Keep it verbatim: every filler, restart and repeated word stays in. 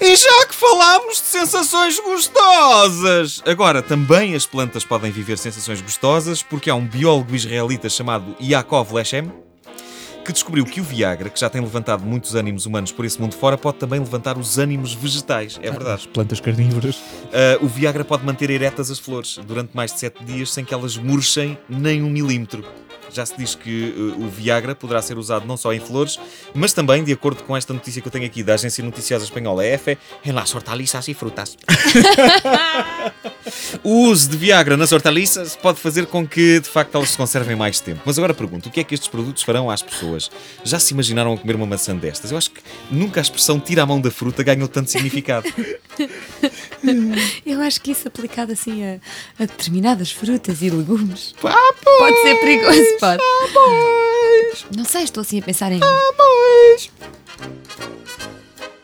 E já que falámos de sensações gostosas, agora também as plantas podem viver sensações gostosas, porque há um biólogo israelita chamado Yaakov Lechem que descobriu que o Viagra, que já tem levantado muitos ânimos humanos por esse mundo fora, pode também levantar os ânimos vegetais. É verdade. As plantas carnívoras. Uh, o Viagra pode manter eretas as flores durante mais de sete dias sem que elas murchem nem um milímetro. Já se diz que uh, o Viagra poderá ser usado não só em flores, mas também, de acordo com esta notícia que eu tenho aqui da Agência Noticiosa Espanhola E F E, em las hortalizas e frutas. O uso de Viagra nas hortaliças pode fazer com que, de facto, elas se conservem mais tempo. Mas agora pergunto, o que é que estes produtos farão às pessoas? Já se imaginaram a comer uma maçã destas? Eu acho que nunca a expressão tira a mão da fruta ganhou tanto significado. Eu acho que isso aplicado assim a, a determinadas frutas e legumes Ah, pode ser perigoso, pode. Ah, pois. Não sei, estou assim a pensar em Ah, pois.